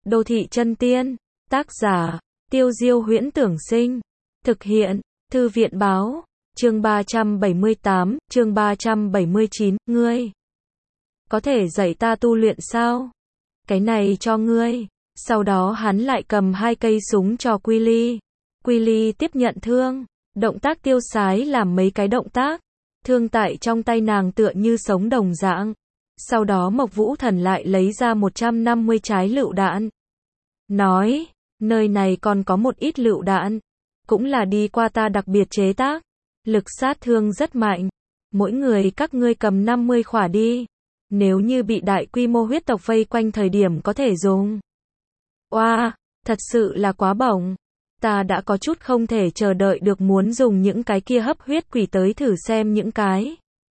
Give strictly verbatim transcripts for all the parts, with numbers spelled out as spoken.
Đô thị chân tiên, tác giả, Tiêu Diêu Huyễn Tưởng Sinh, thực hiện, Thư viện Báo, chương ba trăm bảy mươi tám, chương ba trăm bảy mươi chín, ngươi có thể dạy ta tu luyện sao? Cái này cho ngươi. Sau đó hắn lại cầm hai cây súng cho Quy Ly. Quy Ly tiếp nhận thương, động tác tiêu sái làm mấy cái động tác, thương tại trong tay nàng tựa như sống đồng dạng. Sau đó Mộc Vũ Thần lại lấy ra một trăm năm mươi trái lựu đạn. Nói, nơi này còn có một ít lựu đạn, cũng là đi qua ta đặc biệt chế tác, lực sát thương rất mạnh. Mỗi người các ngươi cầm năm mươi khỏa đi, nếu như bị đại quy mô huyết tộc vây quanh thời điểm có thể dùng. Oa, wow, thật sự là quá bổng. Ta đã có chút không thể chờ đợi được muốn dùng những cái kia hấp huyết quỷ tới thử xem những cái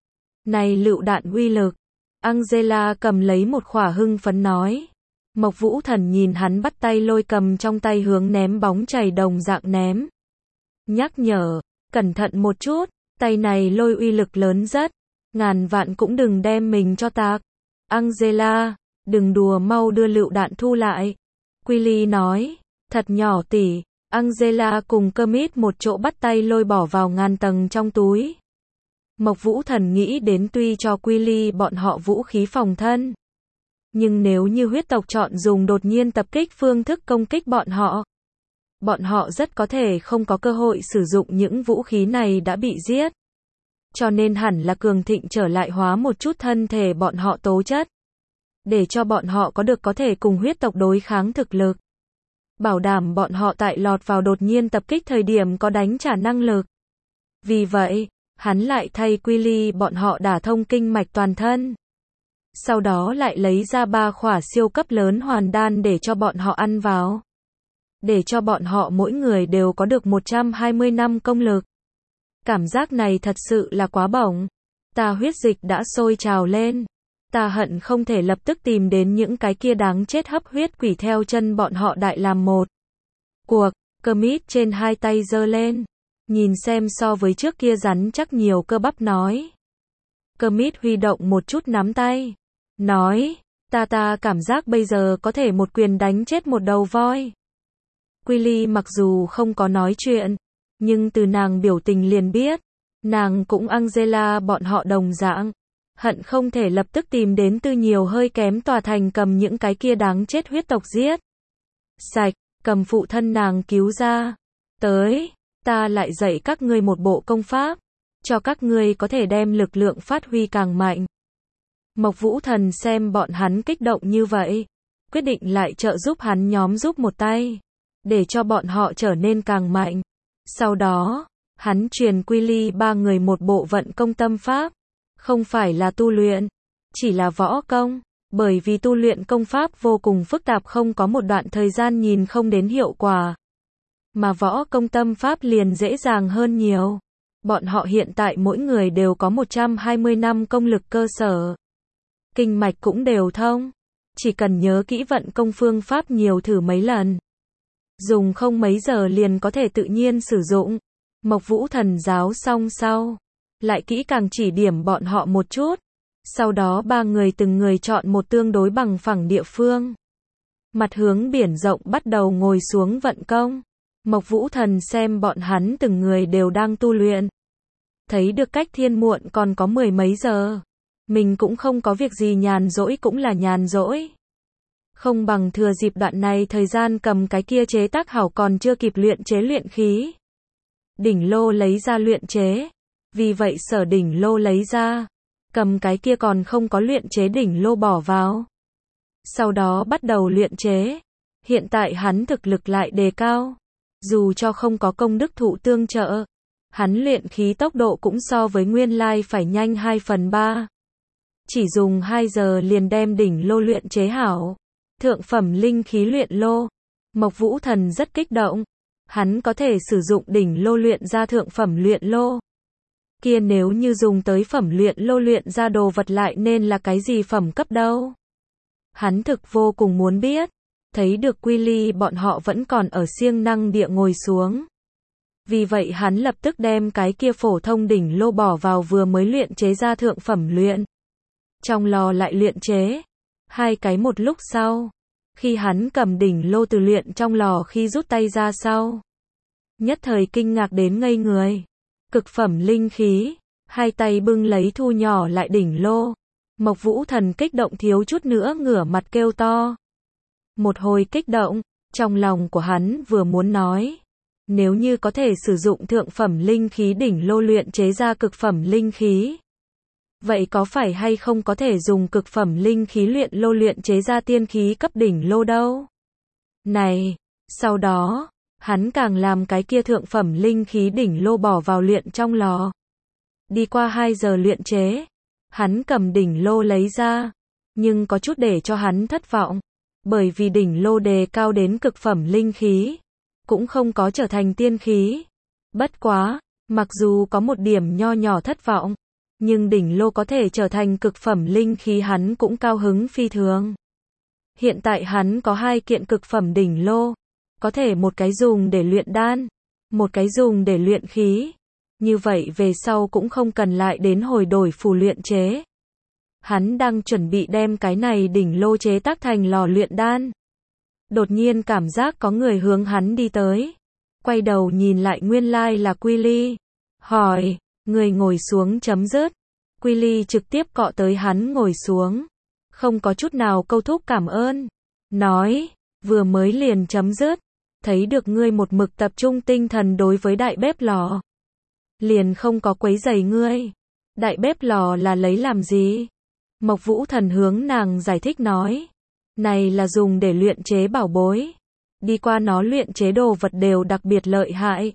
này lựu đạn uy lực. Angela cầm lấy một khỏa hưng phấn nói. Mộc Vũ Thần nhìn hắn bắt tay lôi cầm trong tay hướng ném bóng chày đồng dạng ném. Nhắc nhở, cẩn thận một chút, tay này lôi uy lực lớn rất, ngàn vạn cũng đừng đem mình cho tạc. Angela, đừng đùa, mau đưa lựu đạn thu lại. Quy Ly nói, thật nhỏ tỉ. Angela cùng Kermit một chỗ bắt tay lôi bỏ vào ngàn tầng trong túi. Mộc Vũ Thần nghĩ đến tuy cho Quy Ly bọn họ vũ khí phòng thân, nhưng nếu như huyết tộc chọn dùng đột nhiên tập kích phương thức công kích bọn họ, bọn họ rất có thể không có cơ hội sử dụng những vũ khí này đã bị giết. Cho nên hẳn là cường thịnh trở lại hóa một chút thân thể bọn họ tố chất, để cho bọn họ có được có thể cùng huyết tộc đối kháng thực lực. Bảo đảm bọn họ tại lọt vào đột nhiên tập kích thời điểm có đánh trả năng lực. Vì vậy, hắn lại thay Quy Ly bọn họ đả thông kinh mạch toàn thân. Sau đó lại lấy ra ba khỏa siêu cấp lớn hoàn đan để cho bọn họ ăn vào. Để cho bọn họ mỗi người đều có được một trăm hai mươi năm công lực. Cảm giác này thật sự là quá bổng. Ta huyết dịch đã sôi trào lên. Ta hận không thể lập tức tìm đến những cái kia đáng chết hấp huyết quỷ theo chân bọn họ đại làm một cuộc. Kermit trên hai tay giơ lên, nhìn xem so với trước kia rắn chắc nhiều cơ bắp nói. Kermit huy động một chút nắm tay, nói, ta ta cảm giác bây giờ có thể một quyền đánh chết một đầu voi. Quy Ly mặc dù không có nói chuyện, nhưng từ nàng biểu tình liền biết, nàng cũng Angela bọn họ đồng dạng, hận không thể lập tức tìm đến từ nhiều hơi kém tòa thành cầm những cái kia đáng chết huyết tộc giết sạch, cầm phụ thân nàng cứu ra. Tới, ta lại dạy các ngươi một bộ công pháp, cho các ngươi có thể đem lực lượng phát huy càng mạnh. Mộc Vũ Thần xem bọn hắn kích động như vậy, quyết định lại trợ giúp hắn nhóm giúp một tay, để cho bọn họ trở nên càng mạnh. Sau đó, hắn truyền Quy Ly ba người một bộ vận công tâm pháp, không phải là tu luyện, chỉ là võ công, bởi vì tu luyện công pháp vô cùng phức tạp không có một đoạn thời gian nhìn không đến hiệu quả. Mà võ công tâm pháp liền dễ dàng hơn nhiều. Bọn họ hiện tại mỗi người đều có một trăm hai mươi năm công lực cơ sở. Kinh mạch cũng đều thông. Chỉ cần nhớ kỹ vận công phương pháp nhiều thử mấy lần. Dùng không mấy giờ liền có thể tự nhiên sử dụng. Mộc Vũ Thần giáo xong sau, lại kỹ càng chỉ điểm bọn họ một chút. Sau đó ba người từng người chọn một tương đối bằng phẳng địa phương. Mặt hướng biển rộng bắt đầu ngồi xuống vận công. Mộc Vũ Thần xem bọn hắn từng người đều đang tu luyện. Thấy được cách thiên muộn còn có mười mấy giờ. Mình cũng không có việc gì, nhàn rỗi cũng là nhàn rỗi. Không bằng thừa dịp đoạn này thời gian cầm cái kia chế tác hảo còn chưa kịp luyện chế luyện khí. Đỉnh lô lấy ra luyện chế. Vì vậy Sở đỉnh lô lấy ra. Cầm cái kia còn không có luyện chế đỉnh lô bỏ vào. Sau đó bắt đầu luyện chế. Hiện tại hắn thực lực lại đề cao. Dù cho không có công đức thụ tương trợ, hắn luyện khí tốc độ cũng so với nguyên lai phải nhanh hai phần ba. Chỉ dùng hai giờ liền đem đỉnh lô luyện chế hảo. Thượng phẩm linh khí luyện lô. Mộc Vũ Thần rất kích động. Hắn có thể sử dụng đỉnh lô luyện ra thượng phẩm luyện lô. Kia nếu như dùng tới phẩm luyện lô luyện ra đồ vật lại nên là cái gì phẩm cấp đâu? Hắn thực vô cùng muốn biết. Thấy được Quy Ly bọn họ vẫn còn ở siêng năng địa ngồi xuống. Vì vậy hắn lập tức đem cái kia phổ thông đỉnh lô bỏ vào vừa mới luyện chế ra thượng phẩm luyện. Trong lò lại luyện chế. Hai cái một lúc sau. Khi hắn cầm đỉnh lô từ luyện trong lò khi rút tay ra sau, nhất thời kinh ngạc đến ngây người. Cực phẩm linh khí, hai tay bưng lấy thu nhỏ lại đỉnh lô. Mộc Vũ Thần kích động thiếu chút nữa ngửa mặt kêu to. Một hồi kích động, trong lòng của hắn vừa muốn nói, nếu như có thể sử dụng thượng phẩm linh khí đỉnh lô luyện chế ra cực phẩm linh khí, vậy có phải hay không có thể dùng cực phẩm linh khí luyện lô luyện chế ra tiên khí cấp đỉnh lô đâu? Này, sau đó, hắn càng làm cái kia thượng phẩm linh khí đỉnh lô bỏ vào luyện trong lò. Đi qua hai giờ luyện chế, hắn cầm đỉnh lô lấy ra, nhưng có chút để cho hắn thất vọng, bởi vì đỉnh lô đề cao đến cực phẩm linh khí, cũng không có trở thành tiên khí. Bất quá, mặc dù có một điểm nho nhỏ thất vọng, nhưng đỉnh lô có thể trở thành cực phẩm linh khí hắn cũng cao hứng phi thường. Hiện tại hắn có hai kiện cực phẩm đỉnh lô, có thể một cái dùng để luyện đan, một cái dùng để luyện khí. Như vậy về sau cũng không cần lại đến hồi đổi phù luyện chế. Hắn đang chuẩn bị đem cái này đỉnh lô chế tác thành lò luyện đan. Đột nhiên cảm giác có người hướng hắn đi tới. Quay đầu nhìn lại nguyên lai là Quy Ly. Hỏi, người ngồi xuống chấm dứt. Quy Ly trực tiếp cọ tới hắn ngồi xuống. Không có chút nào câu thúc cảm ơn. Nói, vừa mới liền chấm dứt. Thấy được ngươi một mực tập trung tinh thần đối với đại bếp lò. Liền không có quấy rầy ngươi. Đại bếp lò là lấy làm gì? Mộc Vũ Thần hướng nàng giải thích nói. Này là dùng để luyện chế bảo bối. Đi qua nó luyện chế đồ vật đều đặc biệt lợi hại.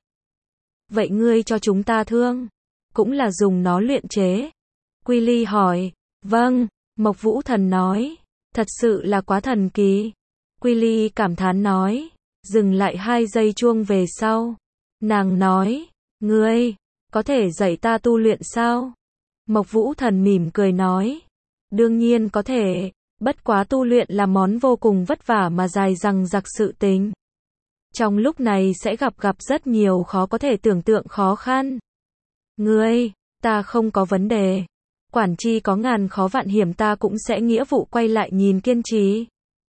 Vậy ngươi cho chúng ta thương, cũng là dùng nó luyện chế. Quy Ly hỏi. Vâng, Mộc Vũ Thần nói. Thật sự là quá thần kỳ. Quy Ly cảm thán nói. Dừng lại hai giây chuông về sau. Nàng nói. Ngươi, có thể dạy ta tu luyện sao? Mộc Vũ Thần mỉm cười nói. Đương nhiên có thể, bất quá tu luyện là món vô cùng vất vả mà dài dằng dặc sự tình. Trong lúc này sẽ gặp gặp rất nhiều khó có thể tưởng tượng khó khăn. Ngươi, ta không có vấn đề. Quản chi có ngàn khó vạn hiểm ta cũng sẽ nghĩa vụ quay lại nhìn kiên trì.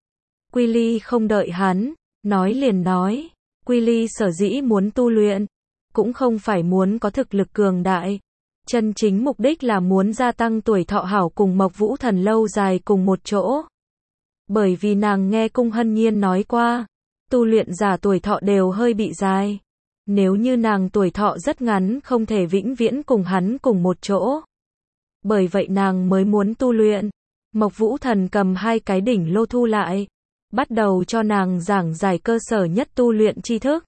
Quy Ly không đợi hắn, nói liền nói. Quy Ly sở dĩ muốn tu luyện, cũng không phải muốn có thực lực cường đại. Chân chính mục đích là muốn gia tăng tuổi thọ hảo cùng Mộc Vũ Thần lâu dài cùng một chỗ. Bởi vì nàng nghe Cung Hân Nhiên nói qua, tu luyện giả tuổi thọ đều hơi bị dài. Nếu như nàng tuổi thọ rất ngắn không thể vĩnh viễn cùng hắn cùng một chỗ. Bởi vậy nàng mới muốn tu luyện. Mộc Vũ Thần cầm hai cái đỉnh lô thu lại, bắt đầu cho nàng giảng giải cơ sở nhất tu luyện tri thức.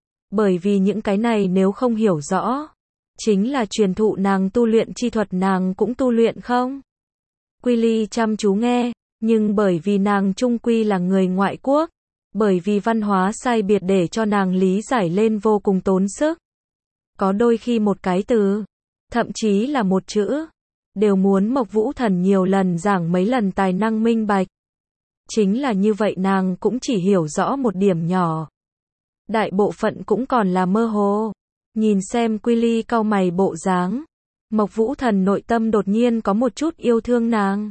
Bởi vì những cái này nếu không hiểu rõ, chính là truyền thụ nàng tu luyện chi thuật nàng cũng tu luyện không. Quy Ly chăm chú nghe, nhưng bởi vì nàng trung quy là người ngoại quốc, bởi vì văn hóa sai biệt để cho nàng lý giải lên vô cùng tốn sức. Có đôi khi một cái từ, thậm chí là một chữ, đều muốn Mộc Vũ Thần nhiều lần giảng mấy lần tài năng minh bạch. Chính là như vậy nàng cũng chỉ hiểu rõ một điểm nhỏ. Đại bộ phận cũng còn là mơ hồ. Nhìn xem Quy Ly cau mày bộ dáng, Mộc Vũ Thần nội tâm đột nhiên có một chút yêu thương nàng.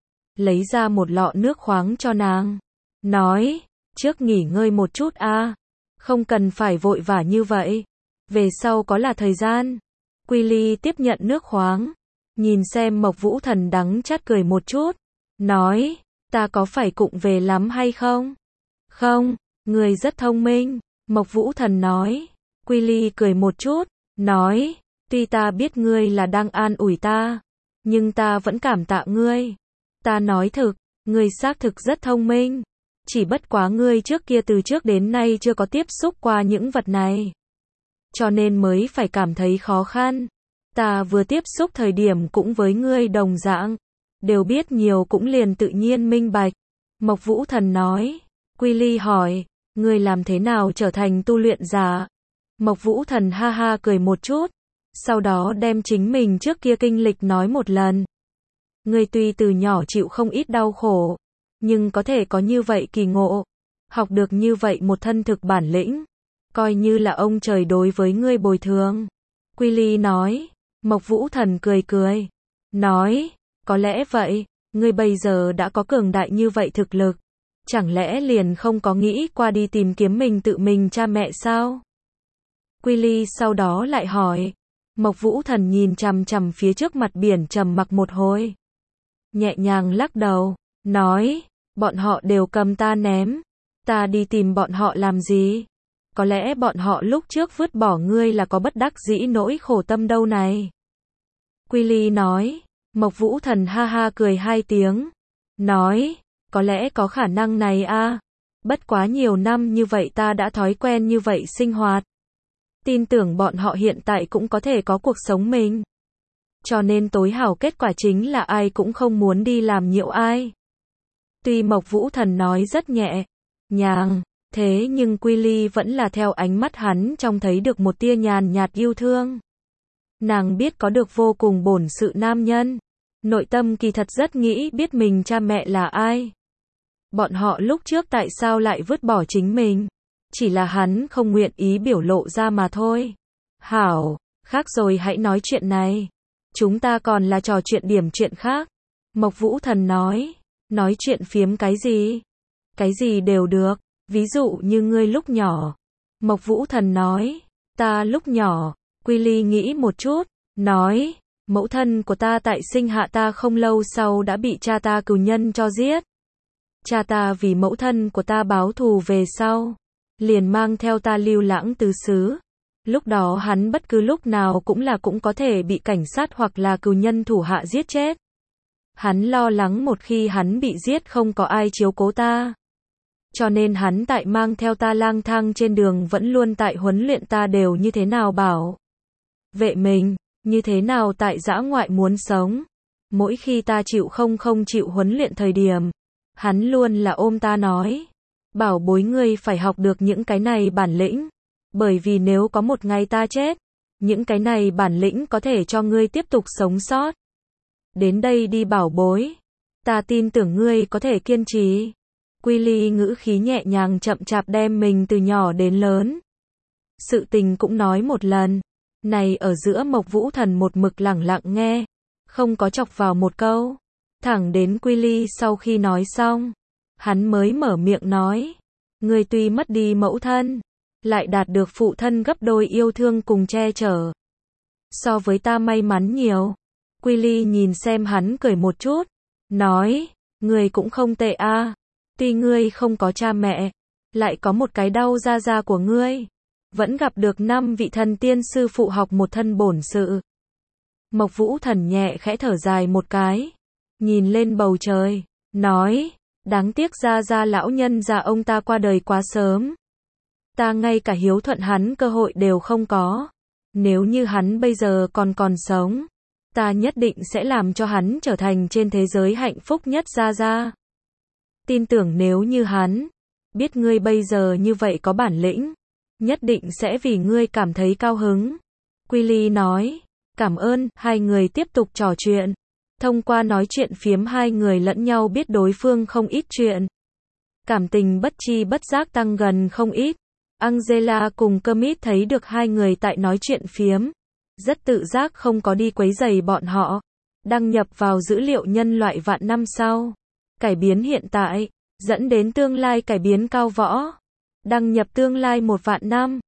Lấy ra một lọ nước khoáng cho nàng. Nói, trước nghỉ ngơi một chút a, không cần phải vội vã như vậy. Về sau có là thời gian. Quy Ly tiếp nhận nước khoáng. Nhìn xem Mộc Vũ Thần đắng chát cười một chút. Nói, ta có phải cụng về lắm hay không? Không, người rất thông minh. Mộc Vũ Thần nói. Quy Ly cười một chút, nói, tuy ta biết ngươi là đang an ủi ta, nhưng ta vẫn cảm tạ ngươi. Ta nói thực, ngươi xác thực rất thông minh. Chỉ bất quá ngươi trước kia từ trước đến nay chưa có tiếp xúc qua những vật này. Cho nên mới phải cảm thấy khó khăn. Ta vừa tiếp xúc thời điểm cũng với ngươi đồng dạng. Đều biết nhiều cũng liền tự nhiên minh bạch. Mộc Vũ Thần nói. Quy Ly hỏi, ngươi làm thế nào trở thành tu luyện giả? Mộc Vũ Thần ha ha cười một chút, sau đó đem chính mình trước kia kinh lịch nói một lần. Ngươi tuy từ nhỏ chịu không ít đau khổ, nhưng có thể có như vậy kỳ ngộ, học được như vậy một thân thực bản lĩnh, coi như là ông trời đối với ngươi bồi thường. Quy Ly nói. Mộc Vũ Thần cười cười, nói, có lẽ vậy, ngươi bây giờ đã có cường đại như vậy thực lực, Chẳng lẽ liền không có nghĩ qua đi tìm kiếm mình tự mình cha mẹ sao? Quy Ly sau đó lại hỏi. Mộc Vũ Thần nhìn chằm chằm phía trước mặt biển trầm mặc một hồi. Nhẹ nhàng lắc đầu, nói, bọn họ đều cầm ta ném. Ta đi tìm bọn họ làm gì? Có lẽ bọn họ lúc trước vứt bỏ ngươi là có bất đắc dĩ nỗi khổ tâm đâu này. Quy Ly nói. Mộc Vũ Thần ha ha cười hai tiếng. Nói, có lẽ có khả năng này a. Bất quá nhiều năm như vậy ta đã thói quen như vậy sinh hoạt. Tin tưởng bọn họ hiện tại cũng có thể có cuộc sống mình. Cho nên tối hảo kết quả chính là ai cũng không muốn đi làm nhiễu ai. Tuy Mộc Vũ Thần nói rất nhẹ nhàng, thế nhưng Quy Ly vẫn là theo ánh mắt hắn trông thấy được một tia nhàn nhạt yêu thương. Nàng biết có được vô cùng bổn sự nam nhân. Nội tâm kỳ thật rất nghĩ biết mình cha mẹ là ai. Bọn họ lúc trước tại sao lại vứt bỏ chính mình? Chỉ là hắn không nguyện ý biểu lộ ra mà thôi. Hảo, khác rồi hãy nói chuyện này. Chúng ta còn là trò chuyện điểm chuyện khác. Mộc Vũ Thần nói. Nói chuyện phiếm cái gì? Cái gì đều được. Ví dụ như ngươi lúc nhỏ. Mộc Vũ Thần nói. Ta lúc nhỏ. Quy Ly nghĩ một chút. Nói. Mẫu thân của ta tại sinh hạ ta không lâu sau đã bị cha ta cừu nhân cho giết. Cha ta vì mẫu thân của ta báo thù về sau, liền mang theo ta lưu lãng tứ xứ. Lúc đó hắn bất cứ lúc nào cũng là cũng có thể bị cảnh sát hoặc là cừu nhân thủ hạ giết chết. Hắn lo lắng một khi hắn bị giết không có ai chiếu cố ta. Cho nên hắn tại mang theo ta lang thang trên đường vẫn luôn tại huấn luyện ta đều như thế nào bảo vệ mình, như thế nào tại dã ngoại muốn sống. Mỗi khi ta chịu không không chịu huấn luyện thời điểm, hắn luôn là ôm ta nói, bảo bối ngươi phải học được những cái này bản lĩnh, bởi vì nếu có một ngày ta chết, những cái này bản lĩnh có thể cho ngươi tiếp tục sống sót. Đến đây đi bảo bối, ta tin tưởng ngươi có thể kiên trì. Quy Ly ngữ khí nhẹ nhàng chậm chạp đem mình từ nhỏ đến lớn. Sự tình cũng nói một lần, này ở giữa Mộc Vũ Thần một mực lẳng lặng nghe, không có chọc vào một câu. Thẳng đến Quy Ly sau khi nói xong, hắn mới mở miệng nói, ngươi tuy mất đi mẫu thân, lại đạt được phụ thân gấp đôi yêu thương cùng che chở. So với ta may mắn nhiều. Quy Ly nhìn xem hắn cười một chút, nói, ngươi cũng không tệ a. Tuy ngươi không có cha mẹ, lại có một cái đau da da của ngươi, vẫn gặp được năm vị thần tiên sư phụ học một thân bổn sự. Mộc Vũ Thần nhẹ khẽ thở dài một cái, nhìn lên bầu trời, nói, đáng tiếc ra ra lão nhân già ông ta qua đời quá sớm. Ta ngay cả hiếu thuận hắn cơ hội đều không có. Nếu như hắn bây giờ còn còn sống, ta nhất định sẽ làm cho hắn trở thành trên thế giới hạnh phúc nhất ra ra. Tin tưởng nếu như hắn biết ngươi bây giờ như vậy có bản lĩnh, nhất định sẽ vì ngươi cảm thấy cao hứng. Quy Ly nói, cảm ơn. Hai người tiếp tục trò chuyện. Thông qua nói chuyện phiếm hai người lẫn nhau biết đối phương không ít chuyện. Cảm tình bất chi bất giác tăng gần không ít. Angela cùng Kermit thấy được hai người tại nói chuyện phiếm, rất tự giác không có đi quấy rầy bọn họ. Đăng nhập vào dữ liệu nhân loại vạn năm sau. Cải biến hiện tại, dẫn đến tương lai cải biến cao võ. Đăng nhập tương lai một vạn năm.